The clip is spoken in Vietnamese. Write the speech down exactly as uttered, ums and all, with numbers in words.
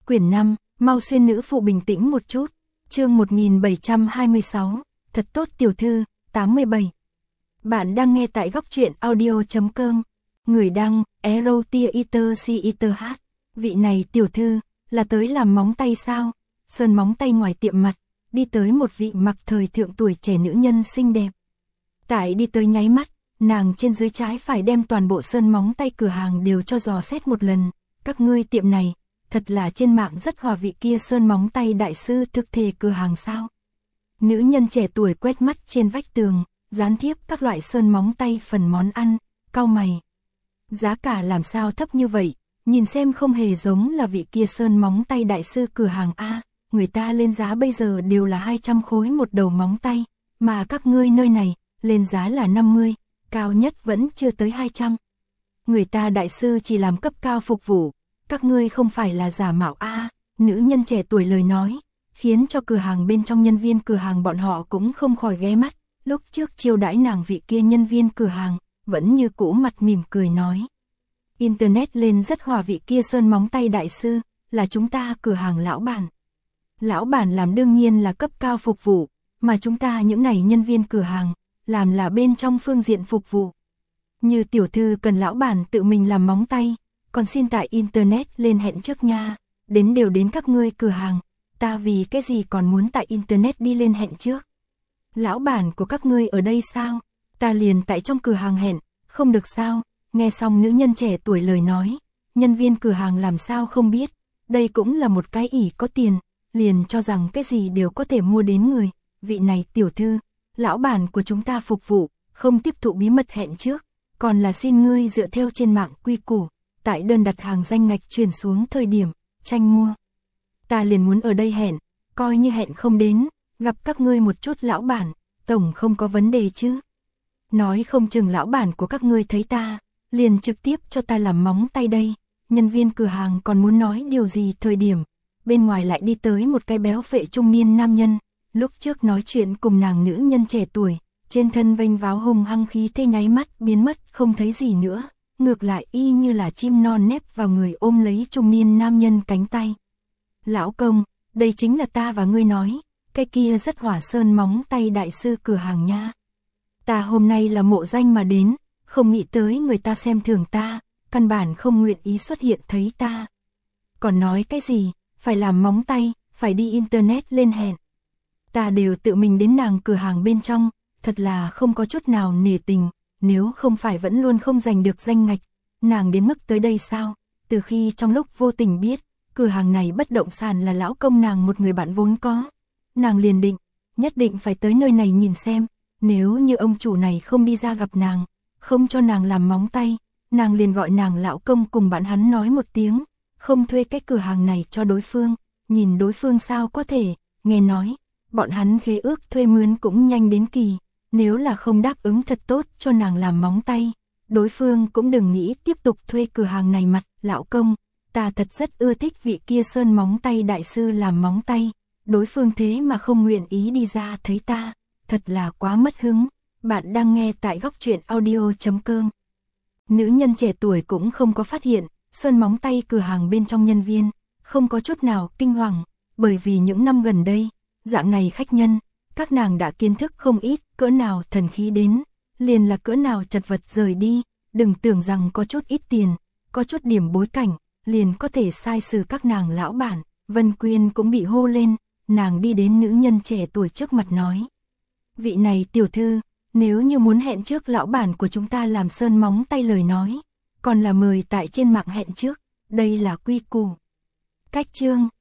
Quyển năm, mau xuyên nữ phụ bình tĩnh một chút. Chương một nghìn bảy trăm hai mươi sáu, thật tốt tiểu thư, tám mươi bảy. Bạn đang nghe tại góc truyện audio chấm com. Người đăng, Erotia Eater C Eater H. Vị này tiểu thư, là tới làm móng tay sao? Sơn móng tay ngoài tiệm mặt, đi tới một vị mặc thời thượng tuổi trẻ nữ nhân xinh đẹp. Tại đi tới nháy mắt, nàng trên dưới trái phải đem toàn bộ sơn móng tay cửa hàng đều cho dò xét một lần. Các ngươi tiệm này, thật là trên mạng rất hòa vị kia sơn móng tay đại sư thực thể cửa hàng sao? Nữ nhân trẻ tuổi quét mắt trên vách tường, dán thiếp các loại sơn móng tay phần món ăn, cau mày. Giá cả làm sao thấp như vậy, nhìn xem không hề giống là vị kia sơn móng tay đại sư cửa hàng A, người ta lên giá bây giờ đều là hai trăm khối một đầu móng tay, mà các ngươi nơi này, lên giá là năm mươi, cao nhất vẫn chưa tới hai trăm. Người ta đại sư chỉ làm cấp cao phục vụ, các ngươi không phải là giả mạo A, nữ nhân trẻ tuổi lời nói, khiến cho cửa hàng bên trong nhân viên cửa hàng bọn họ cũng không khỏi ghé mắt, lúc trước chiêu đãi nàng vị kia nhân viên cửa hàng, vẫn như cũ mặt mỉm cười nói. Internet lên rất hòa vị kia sơn móng tay đại sư, là chúng ta cửa hàng lão bản. Lão bản làm đương nhiên là cấp cao phục vụ, mà chúng ta những này nhân viên cửa hàng, làm là bên trong phương diện phục vụ. Như tiểu thư cần lão bản tự mình làm móng tay, còn xin tại Internet lên hẹn trước nha, đến đều đến các ngươi cửa hàng, ta vì cái gì còn muốn tại Internet đi lên hẹn trước. Lão bản của các ngươi ở đây sao, ta liền tại trong cửa hàng hẹn, không được sao, nghe xong nữ nhân trẻ tuổi lời nói, nhân viên cửa hàng làm sao không biết, đây cũng là một cái ỷ có tiền, liền cho rằng cái gì đều có thể mua đến người, vị này tiểu thư, lão bản của chúng ta phục vụ, không tiếp thụ bí mật hẹn trước, còn là xin ngươi dựa theo trên mạng quy củ, tại đơn đặt hàng danh ngạch chuyển xuống thời điểm, tranh mua. Ta liền muốn ở đây hẹn, coi như hẹn không đến, gặp các ngươi một chút lão bản, tổng không có vấn đề chứ. Nói không chừng lão bản của các ngươi thấy ta, liền trực tiếp cho ta làm móng tay đây, nhân viên cửa hàng còn muốn nói điều gì thời điểm, bên ngoài lại đi tới một cái béo phệ trung niên nam nhân, lúc trước nói chuyện cùng nàng nữ nhân trẻ tuổi, trên thân vênh váo hùng hăng khí thế nháy mắt biến mất không thấy gì nữa, ngược lại y như là chim non nép vào người ôm lấy trung niên nam nhân cánh tay. Lão công, đây chính là ta và ngươi nói, cái kia rất hỏa sơn móng tay đại sư cửa hàng nha. Ta hôm nay là mộ danh mà đến, không nghĩ tới người ta xem thường ta, căn bản không nguyện ý xuất hiện thấy ta. Còn nói cái gì, phải làm móng tay, phải đi Internet lên hẹn. Ta đều tự mình đến nàng cửa hàng bên trong, thật là không có chút nào nể tình, nếu không phải vẫn luôn không giành được danh ngạch, nàng đến mức tới đây sao? Từ khi trong lúc vô tình biết, cửa hàng này bất động sản là lão công nàng một người bạn vốn có, nàng liền định, nhất định phải tới nơi này nhìn xem, nếu như ông chủ này không đi ra gặp nàng, không cho nàng làm móng tay, nàng liền gọi nàng lão công cùng bạn hắn nói một tiếng, không thuê cái cửa hàng này cho đối phương, nhìn đối phương sao có thể, nghe nói, bọn hắn khế ước thuê mướn cũng nhanh đến kỳ, nếu là không đáp ứng thật tốt cho nàng làm móng tay, đối phương cũng đừng nghĩ tiếp tục thuê cửa hàng này mặt, lão công, ta thật rất ưa thích vị kia sơn móng tay đại sư làm móng tay, đối phương thế mà không nguyện ý đi ra thấy ta, thật là quá mất hứng. Bạn đang nghe tại góc truyện audio chấm com. Nữ nhân trẻ tuổi cũng không có phát hiện, sơn móng tay cửa hàng bên trong nhân viên, không có chút nào kinh hoàng, bởi vì những năm gần đây, dạng này khách nhân, các nàng đã kiến thức không ít, cỡ nào thần khí đến, liền là cỡ nào chật vật rời đi, đừng tưởng rằng có chút ít tiền, có chút điểm bối cảnh, liền có thể sai xử các nàng lão bản. Vân Quyên cũng bị hô lên, nàng đi đến nữ nhân trẻ tuổi trước mặt nói. Vị này tiểu thư, nếu như muốn hẹn trước lão bản của chúng ta làm sơn móng tay lời nói, còn là mời tại trên mạng hẹn trước, đây là quy củ. Cách chương